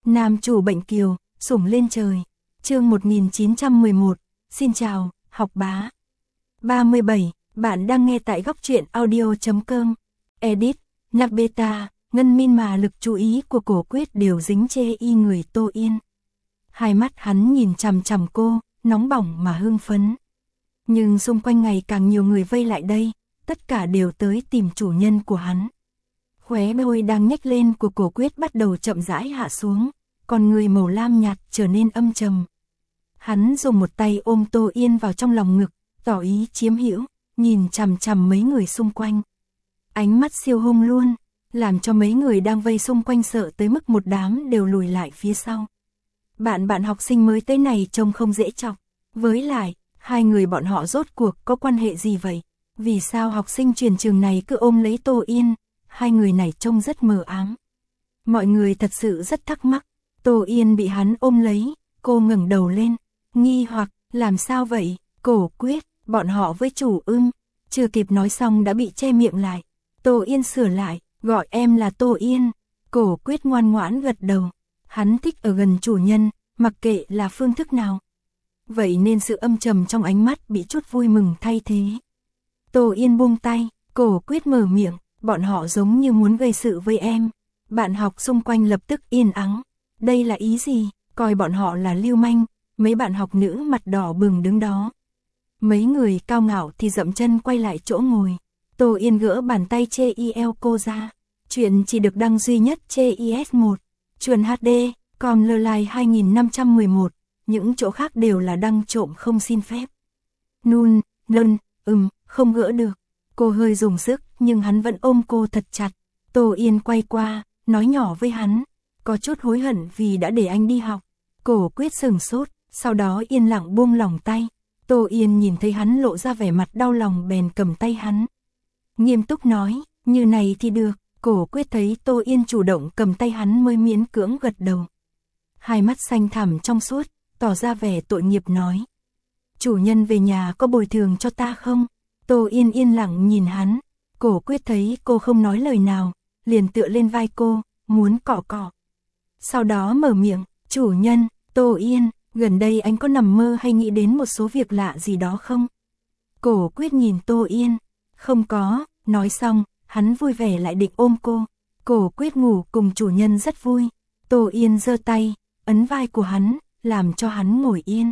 Nam chủ bệnh kiều, sủng lên trời. Chương 1911. Xin chào, học bá. 37. Bạn đang nghe tại góc truyện audio.com. Edit, nạp beta, ngân min mà lực chú ý của Cổ Quyết đều dính chê y người Tô Yên. Hai mắt hắn nhìn chằm chằm cô, nóng bỏng mà hưng phấn. Nhưng xung quanh ngày càng nhiều người vây lại đây, tất cả đều tới tìm chủ nhân của hắn. Khóe môi đang nhếch lên của Cổ Quyết bắt đầu chậm rãi hạ xuống, còn người màu lam nhạt trở nên âm trầm. Hắn dùng một tay ôm Tô Yên vào trong lòng ngực, tỏ ý chiếm hữu, nhìn chằm chằm mấy người xung quanh. Ánh mắt siêu hung luôn, làm cho mấy người đang vây xung quanh sợ tới mức một đám đều lùi lại phía sau. Bạn học sinh mới tới này trông không dễ chọc. Với lại, hai người bọn họ rốt cuộc có quan hệ gì vậy? Vì sao học sinh truyền trường này cứ ôm lấy Tô Yên? Hai người này trông rất mờ ám. Mọi người thật sự rất thắc mắc. Tô Yên bị hắn ôm lấy, cô ngẩng đầu lên, nghi hoặc, làm sao vậy? Cổ Quyết, bọn họ với chủ chưa kịp nói xong đã bị che miệng lại. Tô Yên sửa lại, gọi em là Tô Yên. Cổ Quyết ngoan ngoãn gật đầu. Hắn thích ở gần chủ nhân, mặc kệ là phương thức nào. Vậy nên sự âm trầm trong ánh mắt bị chút vui mừng thay thế. Tô Yên buông tay, Cổ Quyết mở miệng, bọn họ giống như muốn gây sự với em. Bạn học xung quanh lập tức yên ắng. Đây là ý gì? Coi bọn họ là lưu manh. Mấy bạn học nữ mặt đỏ bừng đứng đó. Mấy người cao ngạo thì dậm chân quay lại chỗ ngồi. Tô Yên gỡ bàn tay chê eo cô ra. Chuyện chỉ được đăng duy nhất chê IS1. Truyền HD, còn lơ like 2511. Những chỗ khác đều là đăng trộm không xin phép. Nun, lân, không gỡ được. Cô hơi dùng sức nhưng hắn vẫn ôm cô thật chặt. Tô Yên quay qua, nói nhỏ với hắn. Có chút hối hận vì đã để anh đi học. Cổ Quyết sừng sốt, sau đó yên lặng buông lỏng tay. Tô Yên nhìn thấy hắn lộ ra vẻ mặt đau lòng bèn cầm tay hắn. Nghiêm túc nói, như này thì được. Cổ Quyết thấy Tô Yên chủ động cầm tay hắn mới miễn cưỡng gật đầu. Hai mắt xanh thẳm trong suốt, tỏ ra vẻ tội nghiệp nói. Chủ nhân về nhà có bồi thường cho ta không? Tô Yên yên lặng nhìn hắn. Cổ Quyết thấy cô không nói lời nào, liền tựa lên vai cô, muốn cọ cọ. Sau đó mở miệng, chủ nhân, Tô Yên, gần đây anh có nằm mơ hay nghĩ đến một số việc lạ gì đó không? Cổ Quyết nhìn Tô Yên, không có, nói xong, hắn vui vẻ lại định ôm cô. Cổ Quyết ngủ cùng chủ nhân rất vui. Tô Yên giơ tay, ấn vai của hắn, làm cho hắn ngồi yên.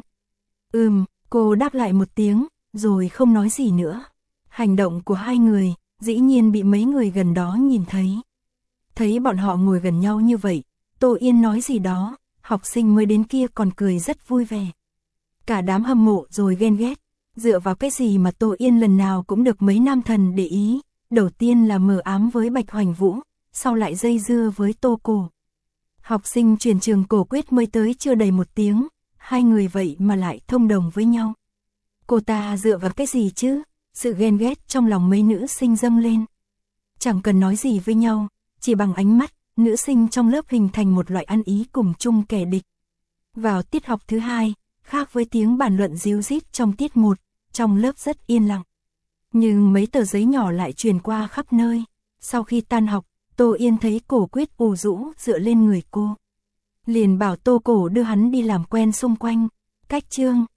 Cô đáp lại một tiếng, rồi không nói gì nữa. Hành động của hai người, dĩ nhiên bị mấy người gần đó nhìn thấy. Thấy bọn họ ngồi gần nhau như vậy, Tô Yên nói gì đó, học sinh mới đến kia còn cười rất vui vẻ. Cả đám hâm mộ rồi ghen ghét, dựa vào cái gì mà Tô Yên lần nào cũng được mấy nam thần để ý. Đầu tiên là mờ ám với Bạch Hoành Vũ, sau lại dây dưa với Tô Cổ. Học sinh truyền trường Cổ Quyết mới tới chưa đầy một tiếng, hai người vậy mà lại thông đồng với nhau. Cô ta dựa vào cái gì chứ? Sự ghen ghét trong lòng mấy nữ sinh dâng lên. Chẳng cần nói gì với nhau, chỉ bằng ánh mắt, nữ sinh trong lớp hình thành một loại ăn ý cùng chung kẻ địch. Vào tiết học thứ hai, khác với tiếng bàn luận ríu rít trong tiết 1, trong lớp rất yên lặng. Nhưng mấy tờ giấy nhỏ lại truyền qua khắp nơi. Sau khi tan học, Tô Yên thấy Cổ Quyết ủ rũ dựa lên người cô. Liền bảo Tô Cổ đưa hắn đi làm quen xung quanh. Cách chương,